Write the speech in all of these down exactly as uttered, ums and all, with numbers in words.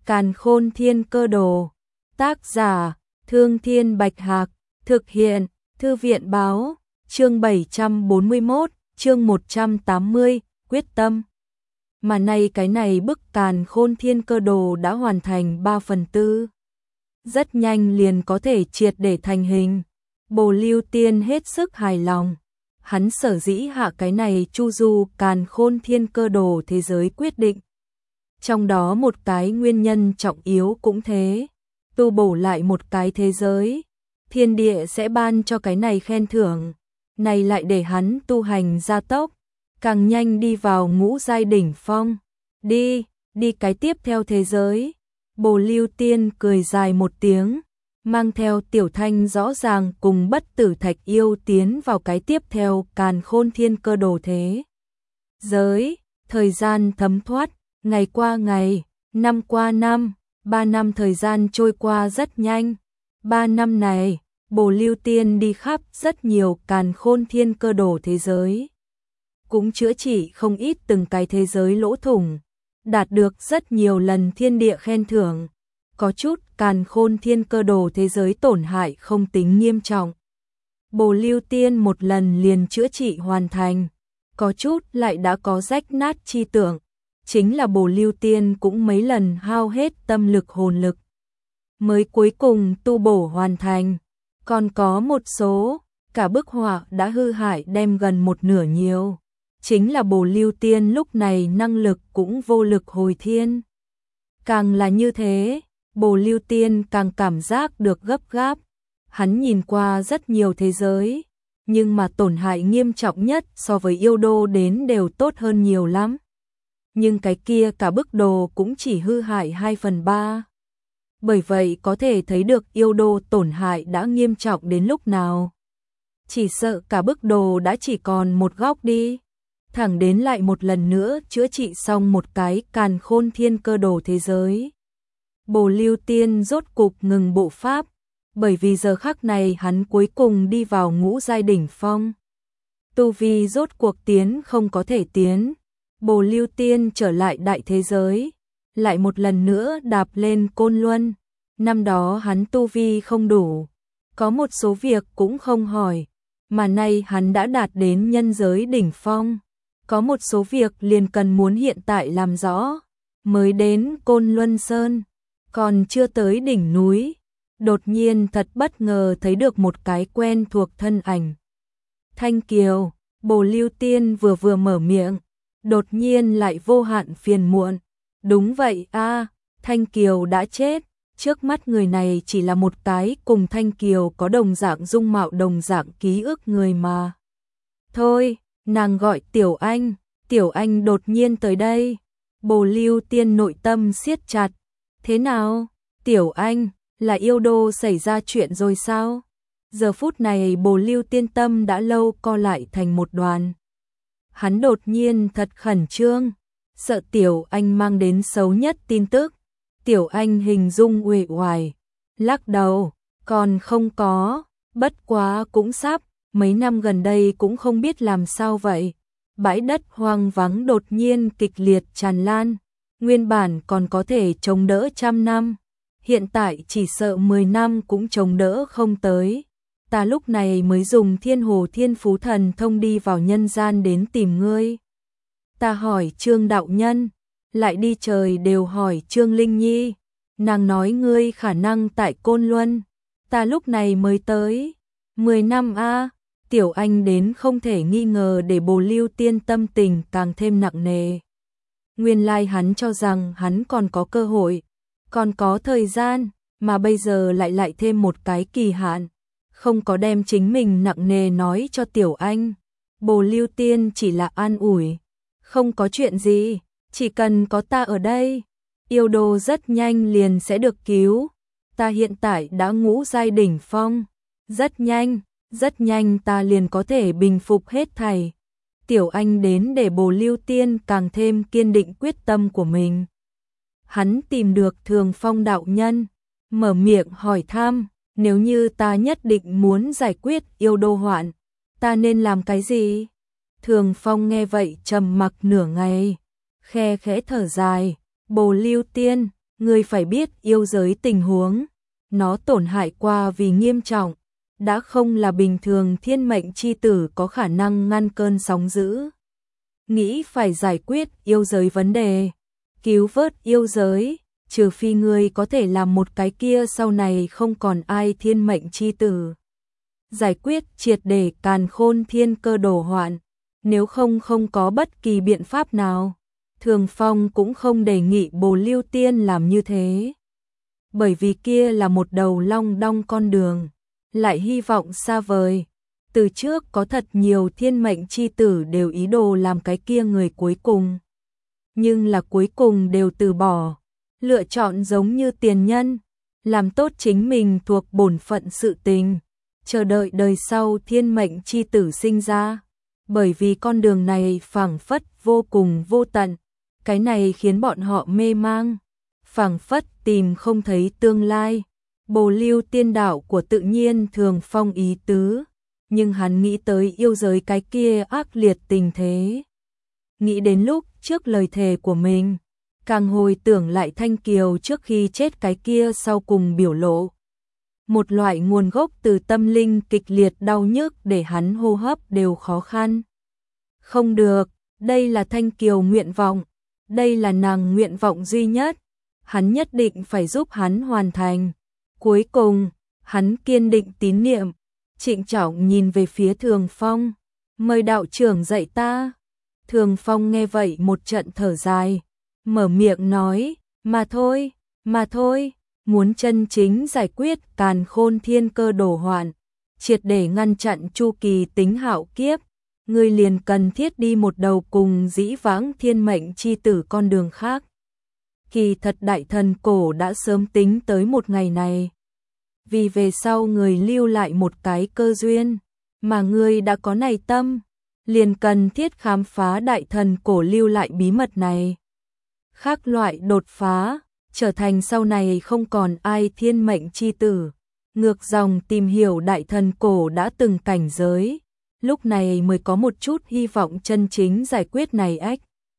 Càn Khôn Thiên Cơ Đồ. Tác giả: Thương Thiên Bạch Hạc. Thực hiện: Thư viện Báo. Chương bảy trăm bốn mươi mốt, chương một trăm tám mươi, quyết tâm. Mà nay cái này bức Càn Khôn Thiên Cơ Đồ đã hoàn thành ba phần tư. Rất nhanh liền có thể triệt để thành hình. Bồ Lưu Tiên hết sức hài lòng. Hắn sở dĩ hạ cái này chu du Càn Khôn Thiên Cơ Đồ thế giới quyết định. Trong đó một cái nguyên nhân trọng yếu cũng thế. Tu bổ lại một cái thế giới, thiên địa sẽ ban cho cái này khen thưởng. Này lại để hắn tu hành gia tốc, càng nhanh đi vào ngũ giai đỉnh phong. Đi, đi cái tiếp theo thế giới. Bồ Lưu Tiên cười dài một tiếng, mang theo Tiểu Thanh rõ ràng cùng Bất Tử Thạch Yêu tiến vào cái tiếp theo Càn Khôn Thiên Cơ Đồ thế giới. Thời gian thấm thoát, ngày qua ngày, năm qua năm, ba năm thời gian trôi qua rất nhanh. Ba năm này, Bồ Lưu Tiên đi khắp rất nhiều Càn Khôn Thiên Cơ Đồ thế giới, cũng chữa trị không ít từng cái thế giới lỗ thủng, đạt được rất nhiều lần thiên địa khen thưởng. Có chút Càn Khôn Thiên Cơ Đồ thế giới tổn hại không tính nghiêm trọng, Bồ Lưu Tiên một lần liền chữa trị hoàn thành. Có chút lại đã có rách nát chi tưởng, chính là Bồ Lưu Tiên cũng mấy lần hao hết tâm lực hồn lực mới cuối cùng tu bổ hoàn thành. Còn có một số, cả bức họa đã hư hại đem gần một nửa nhiều, chính là Bồ Lưu Tiên lúc này năng lực cũng vô lực hồi thiên. Càng là như thế, Bồ Lưu Tiên càng cảm giác được gấp gáp. Hắn nhìn qua rất nhiều thế giới, nhưng mà tổn hại nghiêm trọng nhất so với yêu đô đến đều tốt hơn nhiều lắm. Nhưng cái kia cả bức đồ cũng chỉ hư hại hai phần ba. Bởi vậy có thể thấy được yêu đô tổn hại đã nghiêm trọng đến lúc nào. Chỉ sợ cả bức đồ đã chỉ còn một góc đi. Thẳng đến lại một lần nữa chữa trị xong một cái Càn Khôn Thiên Cơ Đồ thế giới. Bồ Lưu Tiên rốt cục ngừng bộ pháp, bởi vì giờ khắc này hắn cuối cùng đi vào ngũ giai đỉnh phong. Tu vi rốt cuộc tiến không có thể tiến. Bồ Lưu Tiên trở lại đại thế giới, lại một lần nữa đạp lên Côn Luân. Năm đó hắn tu vi không đủ, có một số việc cũng không hỏi, mà nay hắn đã đạt đến nhân giới đỉnh phong. Có một số việc liền cần muốn hiện tại làm rõ. Mới đến Côn Luân Sơn, còn chưa tới đỉnh núi, đột nhiên thật bất ngờ thấy được một cái quen thuộc thân ảnh. Thanh Kiều. Bồ Lưu Tiên vừa vừa mở miệng, đột nhiên lại vô hạn phiền muộn. Đúng vậy a, Thanh Kiều đã chết. Trước mắt người này chỉ là một cái cùng Thanh Kiều có đồng dạng dung mạo đồng dạng ký ức người mà. Thôi, nàng gọi Tiểu Anh. Tiểu Anh đột nhiên tới đây. Bồ Lưu Tiên nội tâm siết chặt. Thế nào? Tiểu Anh, là yêu đô xảy ra chuyện rồi sao? Giờ phút này Bồ Lưu Tiên tâm đã lâu co lại thành một đoàn. Hắn đột nhiên thật khẩn trương, sợ Tiểu Anh mang đến xấu nhất tin tức. Tiểu Anh hình dung uể oải, lắc đầu, còn không có, bất quá cũng sắp, mấy năm gần đây cũng không biết làm sao vậy. Bãi đất hoang vắng đột nhiên kịch liệt tràn lan, nguyên bản còn có thể chống đỡ trăm năm, hiện tại chỉ sợ mười năm cũng chống đỡ không tới. Ta lúc này mới dùng Thiên Hồ Thiên Phú Thần thông đi vào nhân gian đến tìm ngươi. Ta hỏi Trương đạo nhân, lại đi trời đều hỏi Trương Linh Nhi, nàng nói ngươi khả năng tại Côn Luân, ta lúc này mới tới. Mười năm a, Tiểu Anh đến không thể nghi ngờ để Bồ Lưu Tiên tâm tình càng thêm nặng nề. Nguyên lai hắn cho rằng hắn còn có cơ hội, còn có thời gian, mà bây giờ lại lại thêm một cái kỳ hạn. Không có đem chính mình nặng nề nói cho Tiểu Anh. Bồ Lưu Tiên chỉ là an ủi, không có chuyện gì, chỉ cần có ta ở đây, yêu đô rất nhanh liền sẽ được cứu. Ta hiện tại đã ngũ giai đỉnh phong, rất nhanh, rất nhanh ta liền có thể bình phục hết thảy. Tiểu Anh đến để Bồ Lưu Tiên càng thêm kiên định quyết tâm của mình. Hắn tìm được Thường Phong đạo nhân, mở miệng hỏi thăm, nếu như ta nhất định muốn giải quyết yêu đô hoạn, ta nên làm cái gì? Thường Phong nghe vậy trầm mặc nửa ngày, khe khẽ thở dài, Bồ Lưu Tiên, Ngươi phải biết yêu giới tình huống, nó tổn hại qua vì nghiêm trọng, đã không là bình thường thiên mệnh chi tử có khả năng ngăn cơn sóng dữ. Nghĩ phải giải quyết yêu giới vấn đề, cứu vớt yêu giới, trừ phi ngươi có thể làm một cái kia sau này không còn ai thiên mệnh chi tử. Giải quyết triệt để càn khôn thiên cơ đổ hoạn, nếu không không có bất kỳ biện pháp nào. Thường Phong cũng không đề nghị Bồ Lưu Tiên làm như thế. Bởi vì kia là một đầu long đong con đường, lại hy vọng xa vời. Từ trước có thật nhiều thiên mệnh chi tử đều ý đồ làm cái kia người cuối cùng. Nhưng là cuối cùng đều từ bỏ, lựa chọn giống như tiền nhân, làm tốt chính mình thuộc bổn phận sự tình, chờ đợi đời sau thiên mệnh chi tử sinh ra. Bởi vì con đường này phảng phất vô cùng vô tận, cái này khiến bọn họ mê mang, phảng phất tìm không thấy tương lai. Bồ Lưu Tiên đạo của tự nhiên Thường Phong ý tứ, nhưng hắn nghĩ tới yêu giới cái kia ác liệt tình thế. Nghĩ đến lúc trước lời thề của mình, càng hồi tưởng lại Thanh Kiều trước khi chết cái kia sau cùng biểu lộ. Một loại nguồn gốc từ tâm linh kịch liệt đau nhức để hắn hô hấp đều khó khăn. Không được, đây là Thanh Kiều nguyện vọng, đây là nàng nguyện vọng duy nhất, hắn nhất định phải giúp hắn hoàn thành. Cuối cùng, hắn kiên định tín niệm, trịnh trọng nhìn về phía Thường Phong, mời đạo trưởng dạy ta. Thường Phong nghe vậy một trận thở dài, mở miệng nói, mà thôi, mà thôi, muốn chân chính giải quyết càn khôn thiên cơ đổ hoạn, triệt để ngăn chặn chu kỳ tính hạo kiếp, ngươi liền cần thiết đi một đầu cùng dĩ vãng thiên mệnh chi tử con đường khác. Kỳ thật đại thần cổ đã sớm tính tới một ngày này. Vì về sau người lưu lại một cái cơ duyên, mà ngươi đã có này tâm, liền cần thiết khám phá đại thần cổ lưu lại bí mật này. Khác loại đột phá, trở thành sau này không còn ai thiên mệnh chi tử. Ngược dòng tìm hiểu đại thần cổ đã từng cảnh giới, lúc này mới có một chút hy vọng chân chính giải quyết này ách.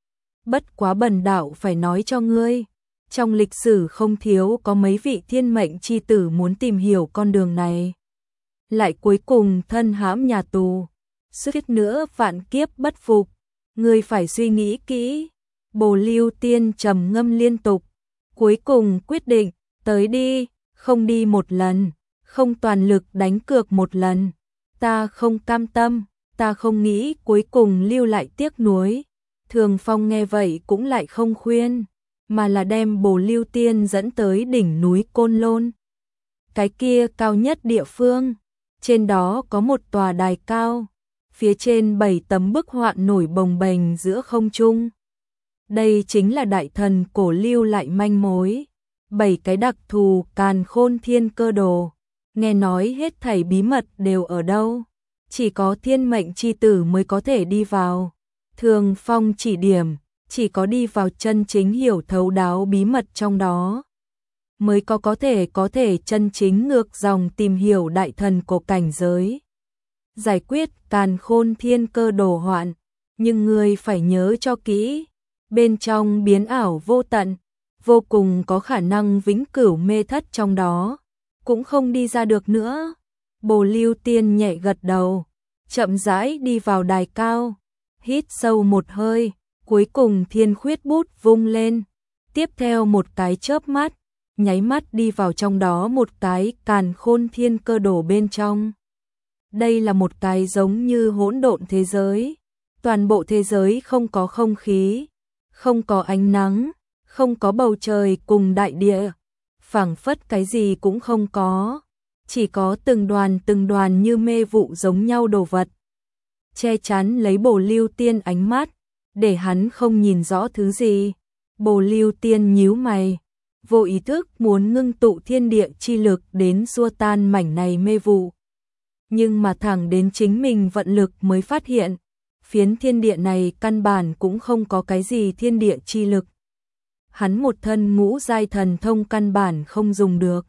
Bất quá bần đạo phải nói cho ngươi, trong lịch sử không thiếu có mấy vị thiên mệnh chi tử muốn tìm hiểu con đường này. Lại cuối cùng thân hãm nhà tù, suýt nữa vạn kiếp bất phục, ngươi phải suy nghĩ kỹ. Bồ Lưu Tiên trầm ngâm liên tục, cuối cùng quyết định, tới đi, không đi một lần, không toàn lực đánh cược một lần. Ta không cam tâm, ta không nghĩ cuối cùng lưu lại tiếc nuối. Thường Phong nghe vậy cũng lại không khuyên, mà là đem Bồ Lưu Tiên dẫn tới đỉnh núi Côn Lôn. Cái kia cao nhất địa phương, trên đó có một tòa đài cao, phía trên bảy tấm bức họa nổi bồng bềnh giữa không trung. Đây chính là đại thần cổ lưu lại manh mối, bảy cái đặc thù càn khôn thiên cơ đồ. Nghe nói hết thảy bí mật đều ở đâu, chỉ có thiên mệnh chi tử mới có thể đi vào. Thường Phong chỉ điểm, chỉ có đi vào chân chính hiểu thấu đáo bí mật trong đó, mới có có thể có thể chân chính ngược dòng tìm hiểu đại thần cổ cảnh giới. Giải quyết càn khôn thiên cơ đồ hoạn, nhưng người phải nhớ cho kỹ, bên trong biến ảo vô tận, vô cùng có khả năng vĩnh cửu mê thất trong đó, cũng không đi ra được nữa. Bồ Lưu Tiên nhẹ gật đầu, chậm rãi đi vào đài cao, hít sâu một hơi, cuối cùng thiên khuyết bút vung lên, tiếp theo một cái chớp mắt, nháy mắt đi vào trong đó một cái càn khôn thiên cơ đồ bên trong. Đây là một cái giống như hỗn độn thế giới, toàn bộ thế giới không có không khí, không có ánh nắng, không có bầu trời cùng đại địa, phảng phất cái gì cũng không có, chỉ có từng đoàn từng đoàn như mê vụ giống nhau đồ vật, che chắn lấy Bồ Lưu Tiên ánh mắt, để hắn không nhìn rõ thứ gì. Bồ Lưu Tiên nhíu mày, vô ý thức muốn ngưng tụ thiên địa chi lực đến xua tan mảnh này mê vụ. Nhưng mà thẳng đến chính mình vận lực mới phát hiện, phiến thiên địa này căn bản cũng không có cái gì thiên địa chi lực. Hắn một thân ngũ giai thần thông căn bản không dùng được.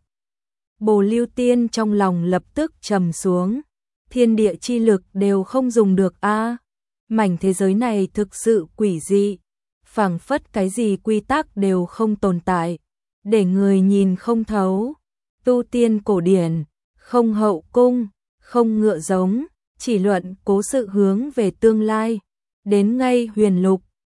Bồ Lưu Tiên trong lòng lập tức trầm xuống, thiên địa chi lực đều không dùng được a. À, mảnh thế giới này thực sự quỷ dị, phảng phất cái gì quy tắc đều không tồn tại, để người nhìn không thấu. Tu tiên cổ điển, không hậu cung, không ngựa giống, chỉ luận cố sự hướng về tương lai. Đến ngay huyền lục,